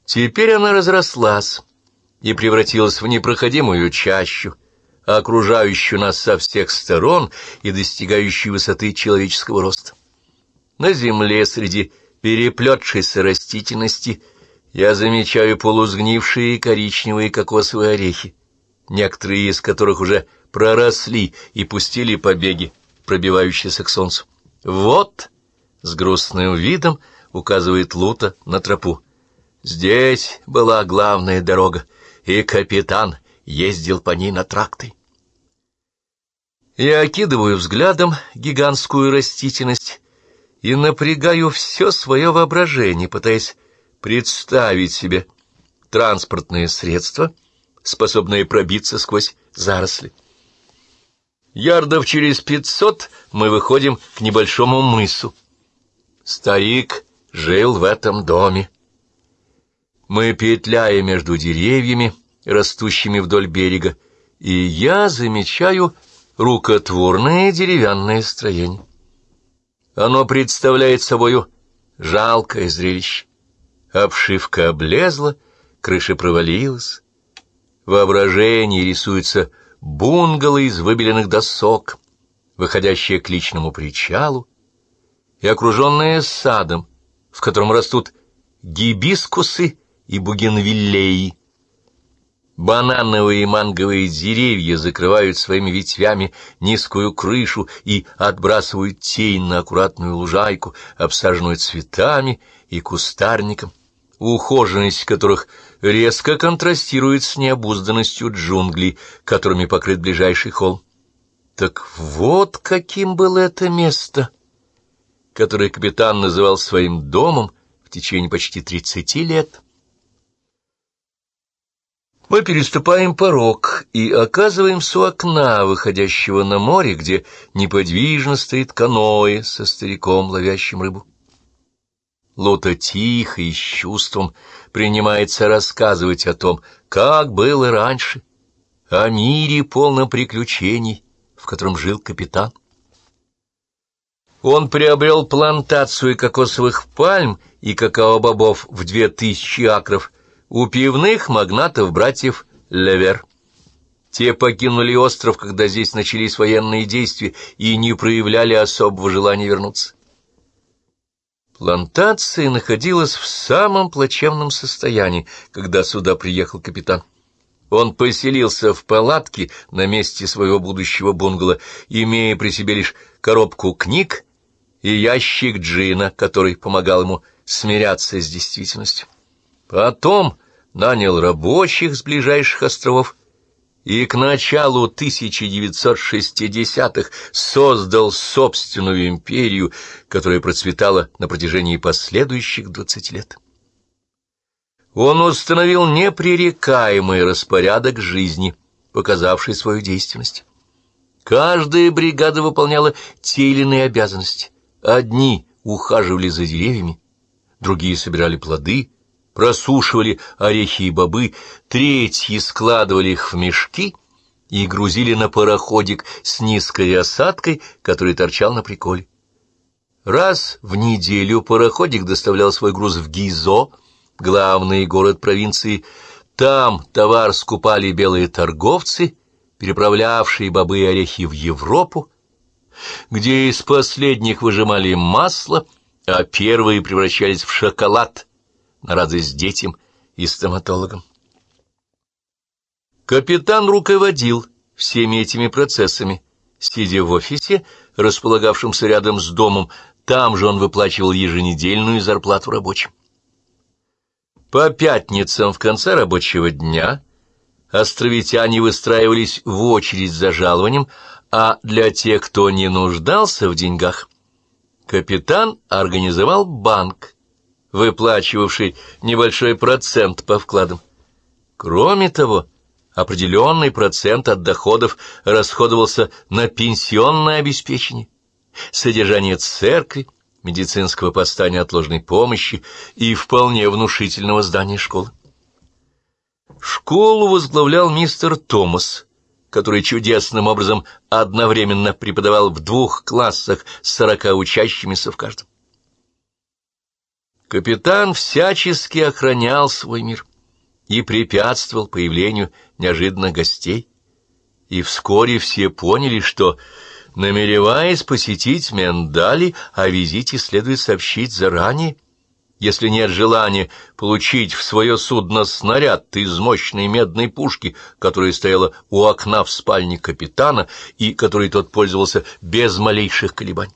Теперь она разрослась и превратилась в непроходимую чащу, окружающую нас со всех сторон и достигающую высоты человеческого роста. На земле среди переплетшейся растительности я замечаю полусгнившие коричневые кокосовые орехи, некоторые из которых уже проросли и пустили побеги, пробивающиеся к солнцу. «Вот», — с грустным видом указывает Лута на тропу, — «здесь была главная дорога, и капитан ездил по ней на тракторе». Я окидываю взглядом гигантскую растительность и напрягаю все свое воображение, пытаясь представить себе транспортные средства, способные пробиться сквозь заросли. Ярдов через 500 мы выходим к небольшому мысу. Старик жил в этом доме. Мы петляем между деревьями, растущими вдоль берега, и я замечаю рукотворное деревянное строение. Оно представляет собою жалкое зрелище. Обшивка облезла, крыша провалилась. В воображении рисуется бунгало из выбеленных досок, выходящее к личному причалу, и окруженное садом, в котором растут гибискусы и бугенвиллеи. Банановые и манговые деревья закрывают своими ветвями низкую крышу и отбрасывают тень на аккуратную лужайку, обсаженную цветами и кустарником, ухоженность которых резко контрастирует с необузданностью джунглей, которыми покрыт ближайший холм. Так вот каким было это место, которое капитан называл своим домом в течение почти 30 лет. Мы переступаем порог и оказываемся у окна, выходящего на море, где неподвижно стоит каноэ со стариком, ловящим рыбу. Лута тихо и с чувством принимается рассказывать о том, как было раньше, о мире полном приключений, в котором жил капитан. Он приобрел плантацию кокосовых пальм и какао-бобов в 2000 акров у пивных магнатов-братьев Левер. Те покинули остров, когда здесь начались военные действия, и не проявляли особого желания вернуться. Плантация находилась в самом плачевном состоянии, когда сюда приехал капитан. Он поселился в палатке на месте своего будущего бунгало, имея при себе лишь коробку книг и ящик джина, который помогал ему смиряться с действительностью. Потом нанял рабочих с ближайших островов и к началу 1960-х создал собственную империю, которая процветала на протяжении последующих 20 лет. Он установил непререкаемый распорядок жизни, показавший свою действенность. Каждая бригада выполняла те или иные обязанности. Одни ухаживали за деревьями, другие собирали плоды, просушивали орехи и бобы, третьи складывали их в мешки и грузили на пароходик с низкой осадкой, который торчал на приколе. Раз в неделю пароходик доставлял свой груз в Гизо, главный город провинции. Там товар скупали белые торговцы, переправлявшие бобы и орехи в Европу, где из последних выжимали масло, а первые превращались в шоколад на радость детям и стоматологам. Капитан руководил всеми этими процессами, сидя в офисе, располагавшемся рядом с домом. Там же он выплачивал еженедельную зарплату рабочим. По пятницам в конце рабочего дня островитяне выстраивались в очередь за жалованием, а для тех, кто не нуждался в деньгах, капитан организовал банк, выплачивавший небольшой процент по вкладам. Кроме того, определенный процент от доходов расходовался на пенсионное обеспечение, содержание церкви, медицинского поста неотложной помощи и вполне внушительного здания школы. Школу возглавлял мистер Томас, который чудесным образом одновременно преподавал в 2 классах с 40 учащимися в каждом. Капитан всячески охранял свой мир и препятствовал появлению неожиданных гостей. И вскоре все поняли, что, намереваясь посетить Миндали, о визите следует сообщить заранее. Если нет желания получить в свое судно снаряд из мощной медной пушки, которая стояла у окна в спальне капитана и которой тот пользовался без малейших колебаний.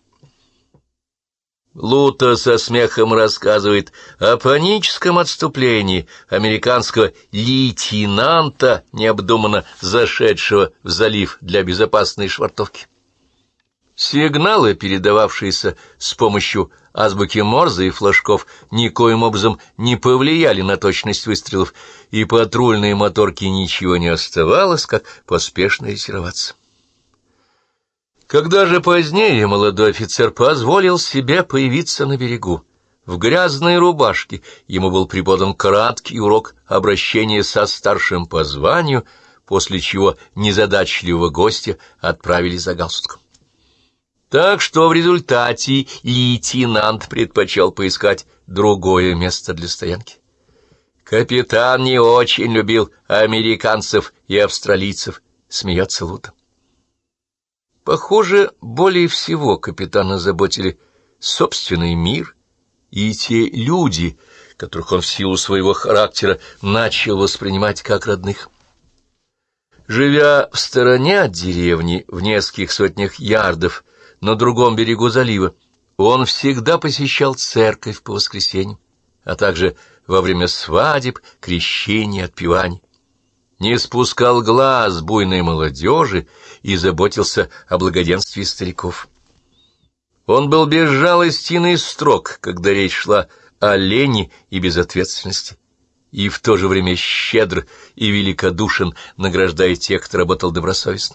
Лута со смехом рассказывает о паническом отступлении американского лейтенанта, необдуманно зашедшего в залив для безопасной швартовки. Сигналы, передававшиеся с помощью азбуки Морзе и флажков, никоим образом не повлияли на точность выстрелов, и патрульной моторке ничего не оставалось, как поспешно ретироваться. Когда же позднее молодой офицер позволил себе появиться на берегу, в грязной рубашке, ему был преподан краткий урок обращения со старшим по званию, после чего незадачливого гостя отправили за галстуком. Так что в результате лейтенант предпочел поискать другое место для стоянки. Капитан не очень любил американцев и австралийцев, смеется Лута. Похоже, более всего капитана заботили собственный мир и те люди, которых он в силу своего характера начал воспринимать как родных. Живя в стороне от деревни, в нескольких сотнях ярдов, на другом берегу залива, он всегда посещал церковь по воскресеньям, а также во время свадеб, крещений, отпеваний. Не спускал глаз с буйной молодежи и заботился о благоденствии стариков. Он был безжалостен и строг, когда речь шла о лени и безответственности, и в то же время щедр и великодушен, награждая тех, кто работал добросовестно.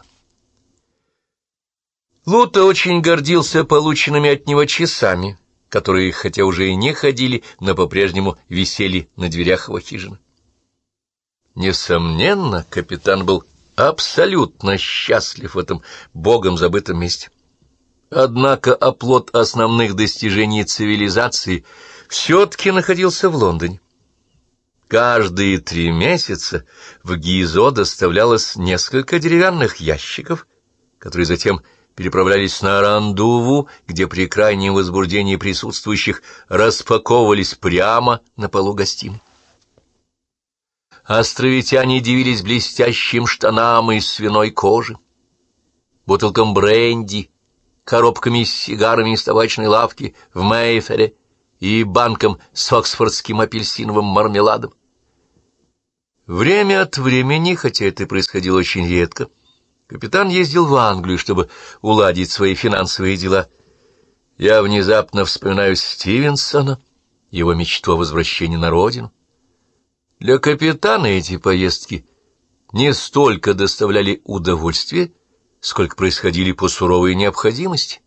Лута очень гордился полученными от него часами, которые, хотя уже и не ходили, но по-прежнему висели на дверях его хижины. Несомненно, капитан был абсолютно счастлив в этом богом забытом месте. Однако оплот основных достижений цивилизации все-таки находился в Лондоне. Каждые 3 месяца в Гизо доставлялось несколько деревянных ящиков, которые затем переправлялись на Рандуву, где при крайнем возбуждении присутствующих распаковывались прямо на полу гостиной. Островитяне дивились блестящим штанам из свиной кожи, бутылкам бренди, коробками с сигарами из табачной лавки в Мейфере и банком с оксфордским апельсиновым мармеладом. Время от времени, хотя это происходило очень редко, капитан ездил в Англию, чтобы уладить свои финансовые дела. Я внезапно вспоминаю Стивенсона, его мечту о возвращении на родину. Для капитана эти поездки не столько доставляли удовольствие, сколько происходили по суровой необходимости.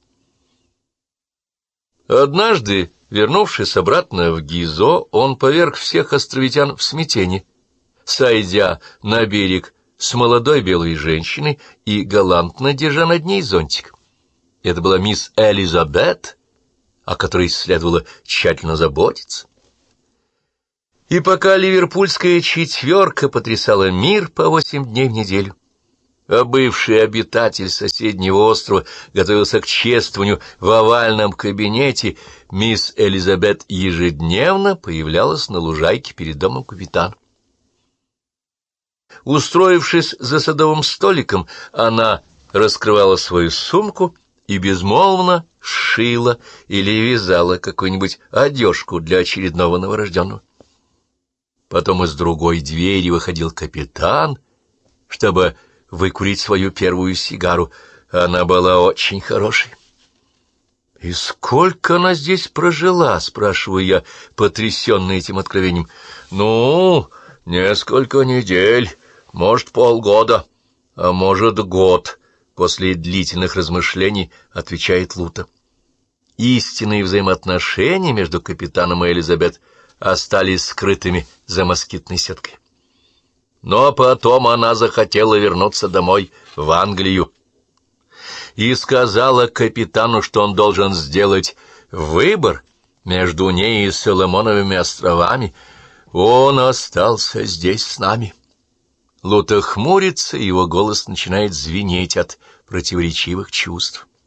Однажды, вернувшись обратно в Гизо, он поверг всех островитян в смятение, сойдя на берег с молодой белой женщиной и галантно держа над ней зонтик. Это была мисс Элизабет, о которой следовало тщательно заботиться. И пока ливерпульская четверка потрясала мир по 8 дней в неделю, а бывший обитатель соседнего острова готовился к чествованию в овальном кабинете, мисс Элизабет ежедневно появлялась на лужайке перед домом капитана. Устроившись за садовым столиком, она раскрывала свою сумку и безмолвно шила или вязала какую-нибудь одежку для очередного новорожденного. Потом из другой двери выходил капитан, чтобы выкурить свою первую сигару. Она была очень хорошей. «И сколько она здесь прожила?» — спрашиваю я, потрясенный этим откровением. «Ну, несколько недель, может, полгода, а может, год», — после длительных размышлений отвечает Лута. Истинные взаимоотношения между капитаном и Элизабет остались скрытыми за москитной сеткой. Но потом она захотела вернуться домой, в Англию, и сказала капитану, что он должен сделать выбор между ней и Соломоновыми островами. Он остался здесь с нами. Лута хмурится, и его голос начинает звенеть от противоречивых чувств.